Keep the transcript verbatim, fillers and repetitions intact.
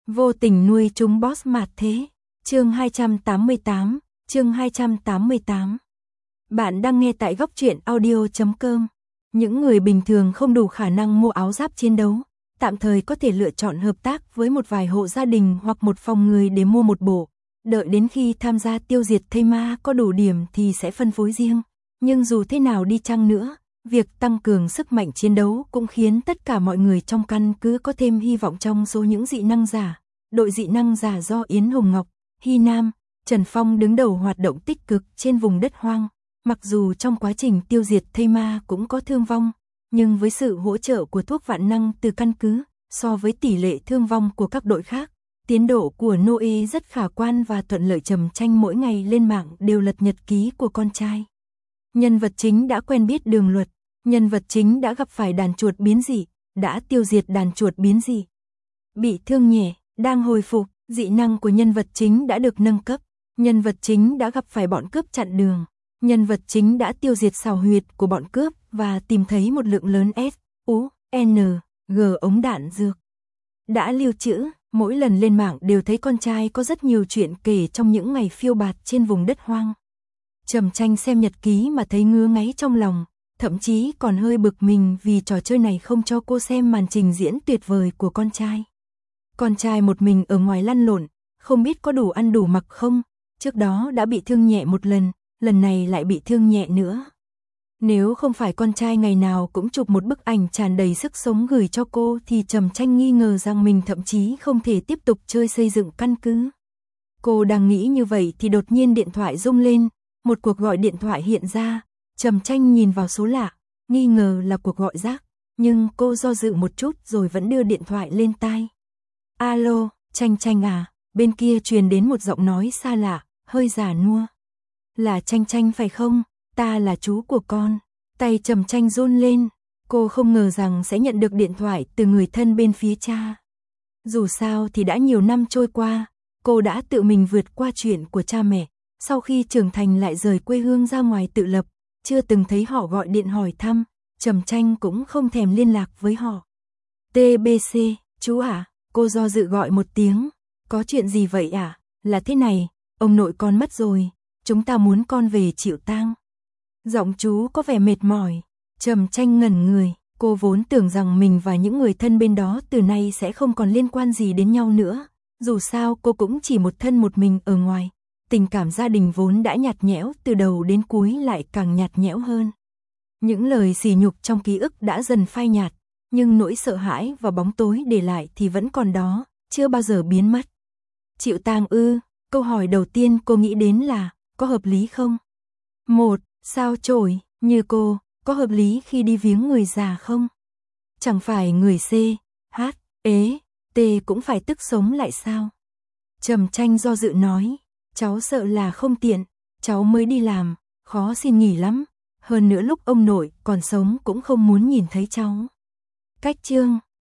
Vô tình nuôi chúng boss mạt thế. Chương hai trăm tám mươi tám, chương hai trăm tám mươi tám. Bạn đang nghe tại góc truyện audio chấm com. Những người bình thường không đủ khả năng mua áo giáp chiến đấu, tạm thời có thể lựa chọn hợp tác với một vài hộ gia đình hoặc một phòng người để mua một bộ. Đợi đến khi tham gia tiêu diệt thây ma có đủ điểm thì sẽ phân phối riêng. Nhưng dù thế nào đi chăng nữa, việc tăng cường sức mạnh chiến đấu cũng khiến tất cả mọi người trong căn cứ có thêm hy vọng trong số những dị năng giả. Đội dị năng giả do Yến Hồng Ngọc, Hy Nam, Trần Phong đứng đầu hoạt động tích cực trên vùng đất hoang. Mặc dù trong quá trình tiêu diệt thây ma cũng có thương vong, nhưng với sự hỗ trợ của thuốc vạn năng từ căn cứ, so với tỷ lệ thương vong của các đội khác, tiến độ của Noe rất khả quan và thuận lợi. Trầm Tranh mỗi ngày lên mạng đều lật nhật ký của con trai. Nhân vật chính đã quen biết đường luật, nhân vật chính đã gặp phải đàn chuột biến dị, đã tiêu diệt đàn chuột biến dị. Bị thương nhẹ, đang hồi phục, dị năng của nhân vật chính đã được nâng cấp, nhân vật chính đã gặp phải bọn cướp chặn đường, nhân vật chính đã tiêu diệt xào huyệt của bọn cướp và tìm thấy một lượng lớn S, U, N, G ống đạn dược. Đã lưu trữ, mỗi lần lên mạng đều thấy con trai có rất nhiều chuyện kể trong những ngày phiêu bạt trên vùng đất hoang. Trầm Tranh xem nhật ký mà thấy ngứa ngáy trong lòng, thậm chí còn hơi bực mình vì trò chơi này không cho cô xem màn trình diễn tuyệt vời của con trai. Con trai một mình ở ngoài lăn lộn, không biết có đủ ăn đủ mặc không, trước đó đã bị thương nhẹ một lần, lần này lại bị thương nhẹ nữa. Nếu không phải con trai ngày nào cũng chụp một bức ảnh tràn đầy sức sống gửi cho cô thì Trầm Tranh nghi ngờ rằng mình thậm chí không thể tiếp tục chơi xây dựng căn cứ. Cô đang nghĩ như vậy thì đột nhiên điện thoại rung lên, một cuộc gọi điện thoại hiện ra. Trầm Tranh nhìn vào số lạ, nghi ngờ là cuộc gọi rác, nhưng cô do dự một chút rồi vẫn đưa điện thoại lên tai. Alo, Tranh Tranh à, bên kia truyền đến một giọng nói xa lạ, hơi già nua. Là Tranh Tranh phải không? Ta là chú của con. Tay Trầm Tranh run lên, cô không ngờ rằng sẽ nhận được điện thoại từ người thân bên phía cha. Dù sao thì đã nhiều năm trôi qua, cô đã tự mình vượt qua chuyện của cha mẹ, sau khi trưởng thành lại rời quê hương ra ngoài tự lập, chưa từng thấy họ gọi điện hỏi thăm, Trầm Tranh cũng không thèm liên lạc với họ. tê bê xê, chú à, cô do dự gọi một tiếng, có chuyện gì vậy à? Là thế này, ông nội con mất rồi, chúng ta muốn con về chịu tang. Giọng chú có vẻ mệt mỏi, Trầm Tranh ngẩn người, cô vốn tưởng rằng mình và những người thân bên đó từ nay sẽ không còn liên quan gì đến nhau nữa, dù sao cô cũng chỉ một thân một mình ở ngoài, tình cảm gia đình vốn đã nhạt nhẽo từ đầu đến cuối lại càng nhạt nhẽo hơn. Những lời sỉ nhục trong ký ức đã dần phai nhạt, nhưng nỗi sợ hãi và bóng tối để lại thì vẫn còn đó, chưa bao giờ biến mất. Chịu tang ư? Câu hỏi đầu tiên cô nghĩ đến là, có hợp lý không? Một, sao chổi, như cô, có hợp lý khi đi viếng người già không? Chẳng phải người C, H, ế, T cũng phải tức sống lại sao? Trầm Tranh do dự nói, cháu sợ là không tiện, cháu mới đi làm, khó xin nghỉ lắm, hơn nữa lúc ông nội còn sống cũng không muốn nhìn thấy cháu. Cách chương